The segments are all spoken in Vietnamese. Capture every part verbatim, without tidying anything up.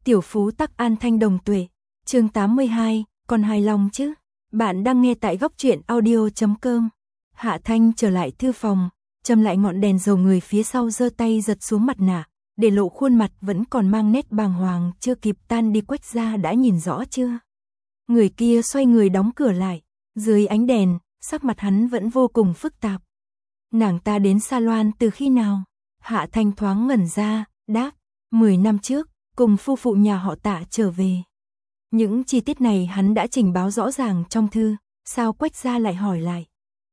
Tiểu phú tắc an thanh đồng tuệ. Chương tám mươi hai, còn hài lòng chứ? Bạn đang nghe tại góc truyện audio chấm com. Hạ Thanh trở lại thư phòng, châm lại ngọn đèn dầu, người phía sau giơ tay giật xuống mặt nạ, để lộ khuôn mặt vẫn còn mang nét bàng hoàng. Chưa kịp tan đi, Quách gia đã nhìn rõ chưa? Người kia xoay người đóng cửa lại, dưới ánh đèn, sắc mặt hắn vẫn vô cùng phức tạp. Nàng ta đến salon từ khi nào? Hạ Thanh thoáng ngẩn ra, đáp, mười năm trước, cùng phu phụ nhà họ Tạ trở về. Những chi tiết này hắn đã trình báo rõ ràng trong thư, sao Quách gia lại hỏi lại?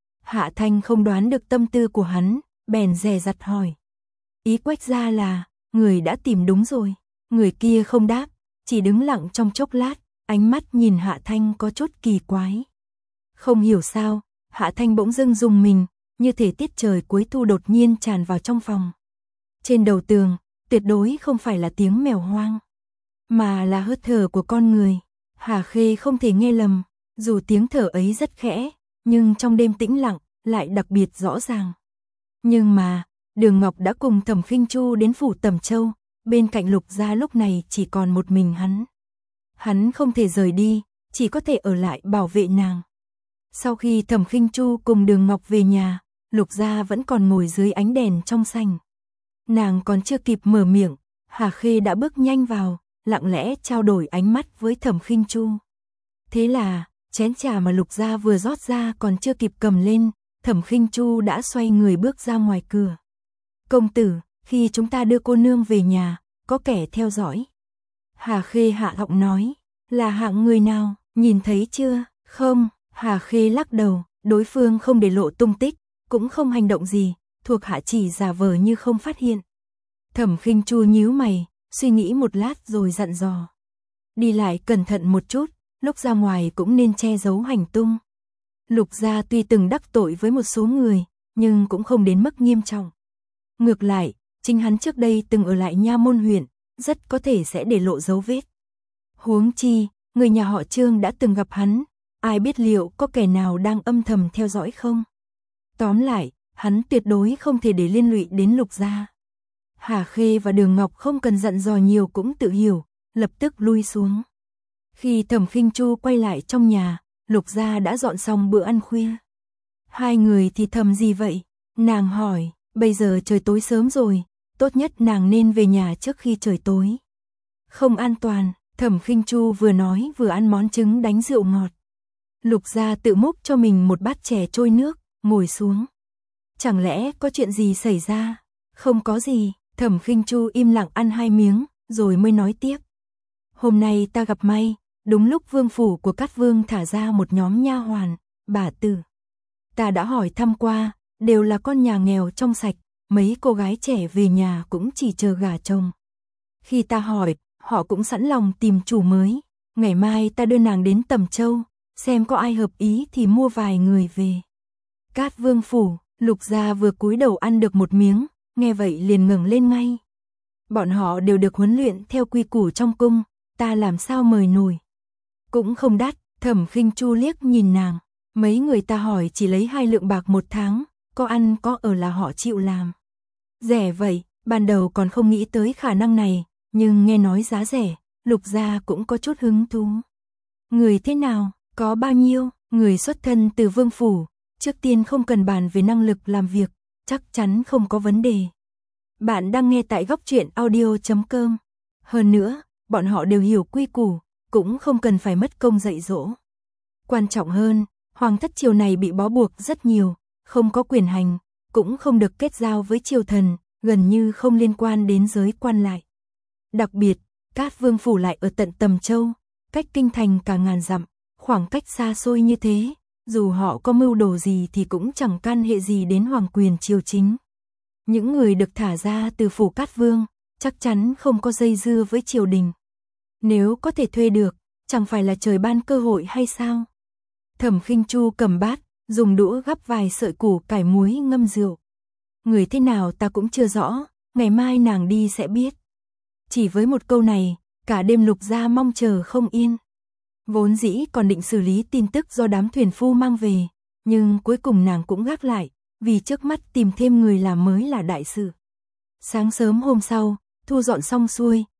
Hạ Thanh không đoán được tâm tư của hắn, bèn dè dặt hỏi. Ý Quách gia là, người đã tìm đúng rồi. Người kia không đáp, chỉ đứng lặng trong chốc lát, ánh mắt nhìn Hạ Thanh có chút kỳ quái. Không hiểu sao, Hạ Thanh bỗng dưng rùng mình, như thể tiết trời cuối thu đột nhiên tràn vào trong phòng. Trên đầu tường, tuyệt đối không phải là tiếng mèo hoang, mà là hơi thở của con người. Hà Khê không thể nghe lầm, dù tiếng thở ấy rất khẽ, nhưng trong đêm tĩnh lặng, lại đặc biệt rõ ràng. Nhưng mà, Đường Ngọc đã cùng Thẩm Khinh Chu đến phủ Tẩm Châu, bên cạnh Lục gia lúc này chỉ còn một mình hắn. Hắn không thể rời đi, chỉ có thể ở lại bảo vệ nàng. Sau khi Thẩm Khinh Chu cùng Đường Ngọc về nhà, Lục gia vẫn còn ngồi dưới ánh đèn trong sảnh. Nàng còn chưa kịp mở miệng, Hà Khê đã bước nhanh vào, lặng lẽ trao đổi ánh mắt với Thẩm Khinh Chu. Thế là, chén trà mà Lục gia vừa rót ra còn chưa kịp cầm lên, Thẩm Khinh Chu đã xoay người bước ra ngoài cửa. Công tử, khi chúng ta đưa cô nương về nhà, có kẻ theo dõi. Hà Khê hạ giọng nói, là hạng người nào, nhìn thấy chưa? Không, Hà Khê lắc đầu, đối phương không để lộ tung tích, cũng không hành động gì, thuộc hạ chỉ giả vờ như không phát hiện. Thẩm Khinh Chu nhíu mày, suy nghĩ một lát rồi dặn dò. Đi lại cẩn thận một chút, lúc ra ngoài cũng nên che giấu hành tung. Lục gia tuy từng đắc tội với một số người, nhưng cũng không đến mức nghiêm trọng. Ngược lại, chính hắn trước đây từng ở lại Nha Môn huyện, rất có thể sẽ để lộ dấu vết. Huống chi, người nhà họ Trương đã từng gặp hắn, ai biết liệu có kẻ nào đang âm thầm theo dõi không? Tóm lại, hắn tuyệt đối không thể để liên lụy đến Lục gia. Hà Khê và Đường Ngọc không cần dặn dò nhiều cũng tự hiểu, lập tức lui xuống. Khi Thẩm Khinh Chu quay lại trong nhà, Lục gia đã dọn xong bữa ăn khuya. Hai người thì thầm gì vậy? Nàng hỏi, bây giờ trời tối sớm rồi, tốt nhất nàng nên về nhà trước khi trời tối. Không an toàn, Thẩm Khinh Chu vừa nói vừa ăn món trứng đánh rượu ngọt. Lục gia tự múc cho mình một bát chè trôi nước, ngồi xuống. Chẳng lẽ có chuyện gì xảy ra? Không có gì, Thẩm Khinh Chu im lặng ăn hai miếng, rồi mới nói tiếp. Hôm nay ta gặp may, đúng lúc vương phủ của Cát Vương thả ra một nhóm nha hoàn, bà tử. Ta đã hỏi thăm qua, đều là con nhà nghèo trong sạch, mấy cô gái trẻ về nhà cũng chỉ chờ gả chồng. Khi ta hỏi, họ cũng sẵn lòng tìm chủ mới. Ngày mai ta đưa nàng đến Tẩm Châu, xem có ai hợp ý thì mua vài người về. Cát Vương phủ, Lục gia vừa cúi đầu ăn được một miếng, nghe vậy liền ngẩng lên ngay. Bọn họ đều được huấn luyện theo quy củ trong cung, ta làm sao mời nổi. Cũng không đắt, Thẩm Khinh Chu liếc nhìn nàng. Mấy người ta hỏi chỉ lấy hai lượng bạc một tháng, có ăn có ở là họ chịu làm. Rẻ vậy, ban đầu còn không nghĩ tới khả năng này, nhưng nghe nói giá rẻ, Lục gia cũng có chút hứng thú. Người thế nào, có bao nhiêu? Người xuất thân từ vương phủ, trước tiên không cần bàn về năng lực làm việc, chắc chắn không có vấn đề. Bạn đang nghe tại góc truyện audio chấm com. Hơn nữa, bọn họ đều hiểu quy củ, cũng không cần phải mất công dạy dỗ. Quan trọng hơn, hoàng thất triều này bị bó buộc rất nhiều, không có quyền hành, cũng không được kết giao với triều thần, gần như không liên quan đến giới quan lại. Đặc biệt, Cát Vương phủ lại ở tận Tầm Châu, cách kinh thành cả ngàn dặm, khoảng cách xa xôi như thế, dù họ có mưu đồ gì thì cũng chẳng can hệ gì đến hoàng quyền triều chính. Những người được thả ra từ phủ Cát Vương, chắc chắn không có dây dưa với triều đình. Nếu có thể thuê được, chẳng phải là trời ban cơ hội hay sao? Thẩm Khinh Chu cầm bát, dùng đũa gắp vài sợi củ cải muối ngâm rượu. Người thế nào ta cũng chưa rõ, ngày mai nàng đi sẽ biết. Chỉ với một câu này, cả đêm Lục gia mong chờ không yên. Vốn dĩ còn định xử lý tin tức do đám thuyền phu mang về, nhưng cuối cùng nàng cũng gác lại, vì trước mắt tìm thêm người làm mới là đại sự. Sáng sớm hôm sau, thu dọn xong xuôi,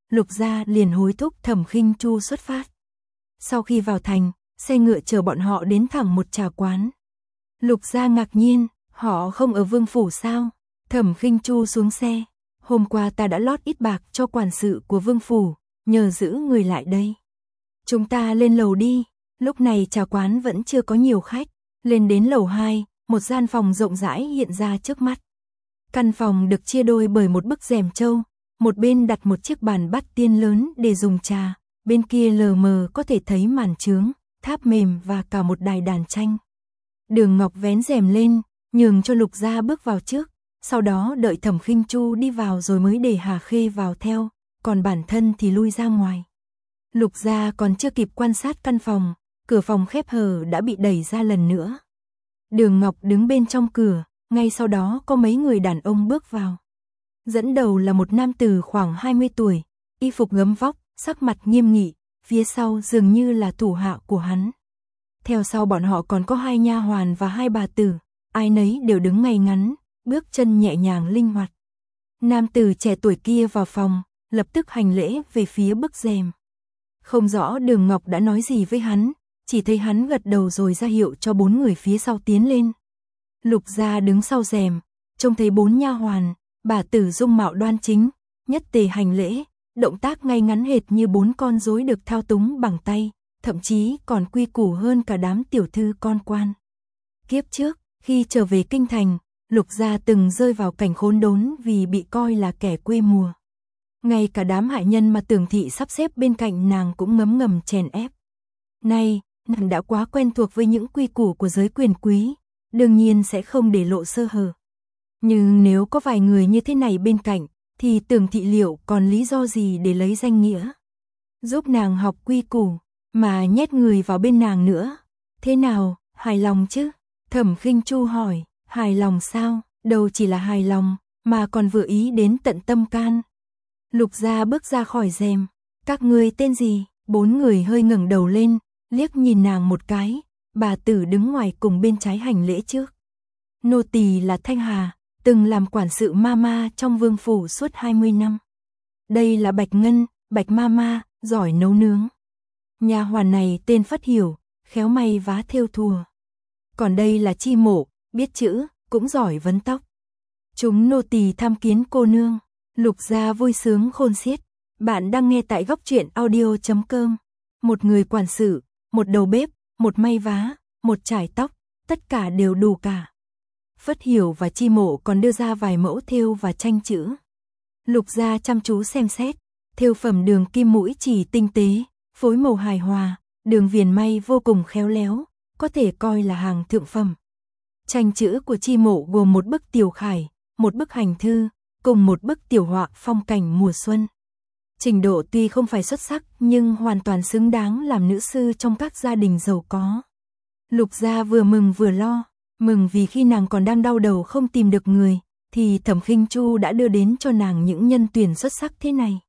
Lục Gia liền hối thúc Thẩm Khinh Chu xuất phát. Sau khi vào thành, xe ngựa chở bọn họ đến thẳng một trà quán. Lục Gia ngạc nhiên, họ không ở vương phủ sao? Thẩm Khinh Chu xuống xe, hôm qua ta đã lót ít bạc cho quản sự của vương phủ, nhờ giữ người lại đây. Chúng ta lên lầu đi. Lúc này trà quán vẫn chưa có nhiều khách. Lên đến lầu hai, một gian phòng rộng rãi hiện ra trước mắt. Căn phòng được chia đôi bởi một bức rèm trâu, một bên đặt một chiếc bàn bát tiên lớn để dùng trà, bên kia lờ mờ có thể thấy màn trướng, tháp mềm và cả một đài đàn tranh. Đường Ngọc vén rèm lên, nhường cho Lục Gia bước vào trước, sau đó đợi Thẩm Khinh Chu đi vào rồi mới để Hà Khê vào theo, còn bản thân thì lui ra ngoài. Lục Gia còn chưa kịp quan sát căn phòng, cửa phòng khép hờ đã bị đẩy ra lần nữa. Đường Ngọc đứng bên trong cửa, ngay sau đó có mấy người đàn ông bước vào. Dẫn đầu là một nam tử khoảng hai mươi tuổi, y phục gấm vóc, sắc mặt nghiêm nghị, phía sau dường như là thủ hạ của hắn. Theo sau bọn họ còn có hai nha hoàn và hai bà tử, ai nấy đều đứng ngay ngắn, bước chân nhẹ nhàng linh hoạt. Nam tử trẻ tuổi kia vào phòng, lập tức hành lễ về phía bức rèm. Không rõ Đường Ngọc đã nói gì với hắn, chỉ thấy hắn gật đầu rồi ra hiệu cho bốn người phía sau tiến lên. Lục Gia đứng sau rèm, trông thấy bốn nha hoàn, bà tử dung mạo đoan chính, nhất tề hành lễ, động tác ngay ngắn hệt như bốn con rối được thao túng bằng tay, thậm chí còn quy củ hơn cả đám tiểu thư con quan. Kiếp trước, khi trở về kinh thành, Lục Gia từng rơi vào cảnh khốn đốn vì bị coi là kẻ quê mùa. Ngay cả đám hại nhân mà Tưởng thị sắp xếp bên cạnh nàng cũng ngấm ngầm chèn ép. Nay, nàng đã quá quen thuộc với những quy củ của giới quyền quý, đương nhiên sẽ không để lộ sơ hở. Nhưng nếu có vài người như thế này bên cạnh, thì Tưởng thị liệu còn lý do gì để lấy danh nghĩa giúp nàng học quy củ, mà nhét người vào bên nàng nữa. Thế nào, hài lòng chứ? Thẩm Khinh Chu hỏi. Hài lòng sao? Đâu chỉ là hài lòng, mà còn vừa ý đến tận tâm can. Lục Gia bước ra khỏi rèm. Các ngươi tên gì? Bốn người hơi ngẩng đầu lên, liếc nhìn nàng một cái. Bà tử đứng ngoài cùng bên trái hành lễ trước. Nô tỳ là Thanh Hà, từng làm quản sự mama trong vương phủ suốt hai mươi năm. Đây là Bạch Ngân, Bạch mama, giỏi nấu nướng. Nha hoàn này tên Phất Hiểu, khéo may vá thêu thùa. Còn đây là Chi Mộ, biết chữ, cũng giỏi vấn tóc. Chúng nô tỳ tham kiến cô nương. Lục Gia vui sướng khôn xiết. Bạn đang nghe tại góc truyện audio chấm com. Một người quản sự, một đầu bếp, một may vá, một chải tóc, tất cả đều đủ cả. Phất Hiểu và Chi Mộ còn đưa ra vài mẫu thêu và tranh chữ. Lục Gia chăm chú xem xét, thêu phẩm đường kim mũi chỉ tinh tế, phối màu hài hòa, đường viền may vô cùng khéo léo, có thể coi là hàng thượng phẩm. Tranh chữ của Chi Mộ gồm một bức tiểu khải, một bức hành thư, cùng một bức tiểu họa phong cảnh mùa xuân. Trình độ tuy không phải xuất sắc nhưng hoàn toàn xứng đáng làm nữ sư trong các gia đình giàu có. Lục Gia vừa mừng vừa lo, mừng vì khi nàng còn đang đau đầu không tìm được người, thì Thẩm Khinh Chu đã đưa đến cho nàng những nhân tuyển xuất sắc thế này.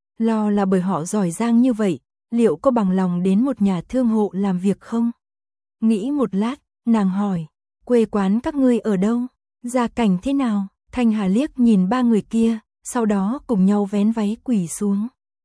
Lo là bởi họ giỏi giang như vậy, liệu có bằng lòng đến một nhà thương hộ làm việc không? Nghĩ một lát, nàng hỏi, quê quán các ngươi ở đâu? Gia cảnh thế nào? Thanh Hà liếc nhìn ba người kia, sau đó cùng nhau vén váy quỳ xuống.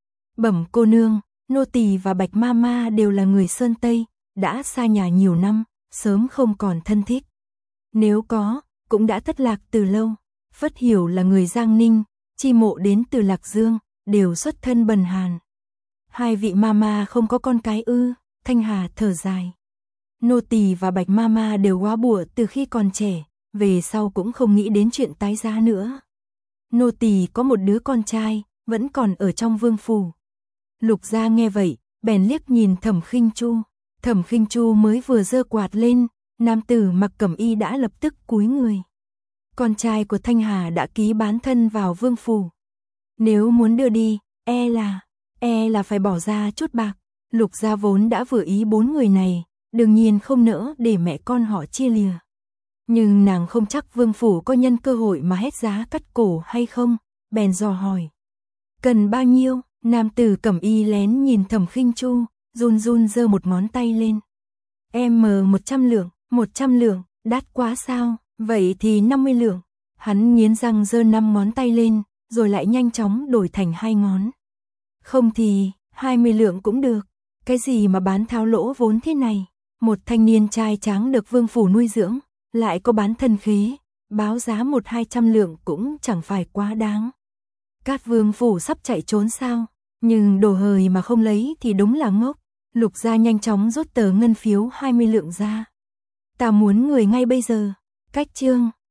Bẩm cô nương, nô tỳ và Bạch mama đều là người Sơn Tây, đã xa nhà nhiều năm, sớm không còn thân thích. Nếu có, cũng đã thất lạc từ lâu. Phất Hiểu là người Giang Ninh, Chi Mộ đến từ Lạc Dương, đều xuất thân bần hàn. Hai vị mama không có con cái ư? Thanh Hà thở dài. Nô tỳ và Bạch mama đều góa bụa từ khi còn trẻ, về sau cũng không nghĩ đến chuyện tái giá nữa. Nô tỳ có một đứa con trai, vẫn còn ở trong vương phủ. Lục Gia nghe vậy, bèn liếc nhìn Thẩm Khinh Chu. Thẩm Khinh Chu mới vừa giơ quạt lên, nam tử mặc cẩm y đã lập tức cúi người. Con trai của Thanh Hà đã ký bán thân vào vương phủ. Nếu muốn đưa đi, e là, e là phải bỏ ra chút bạc. Lục Gia vốn đã vừa ý bốn người này, đương nhiên không nỡ để mẹ con họ chia lìa. Nhưng nàng không chắc vương phủ có nhân cơ hội mà hét giá cắt cổ hay không, bèn dò hỏi. Cần bao nhiêu? Nam tử cẩm y lén nhìn Thẩm Khinh Chu, run run giơ một ngón tay lên. Em mờ một trăm lượng, một trăm lượng, đắt quá sao? Vậy thì năm mươi lượng. Hắn nghiến răng giơ năm ngón tay lên, rồi lại nhanh chóng đổi thành hai ngón. Không thì, hai mươi lượng cũng được. Cái gì mà bán tháo lỗ vốn thế này? Một thanh niên trai tráng được Vương phủ nuôi dưỡng, lại có bán thân khí, báo giá một hai trăm lượng cũng chẳng phải quá đáng. Cát Vương phủ sắp chạy trốn sao? Nhưng đồ hời mà không lấy thì đúng là ngốc. Lục gia nhanh chóng rút tờ ngân phiếu hai mươi lượng ra. Ta muốn người ngay bây giờ. Cách chương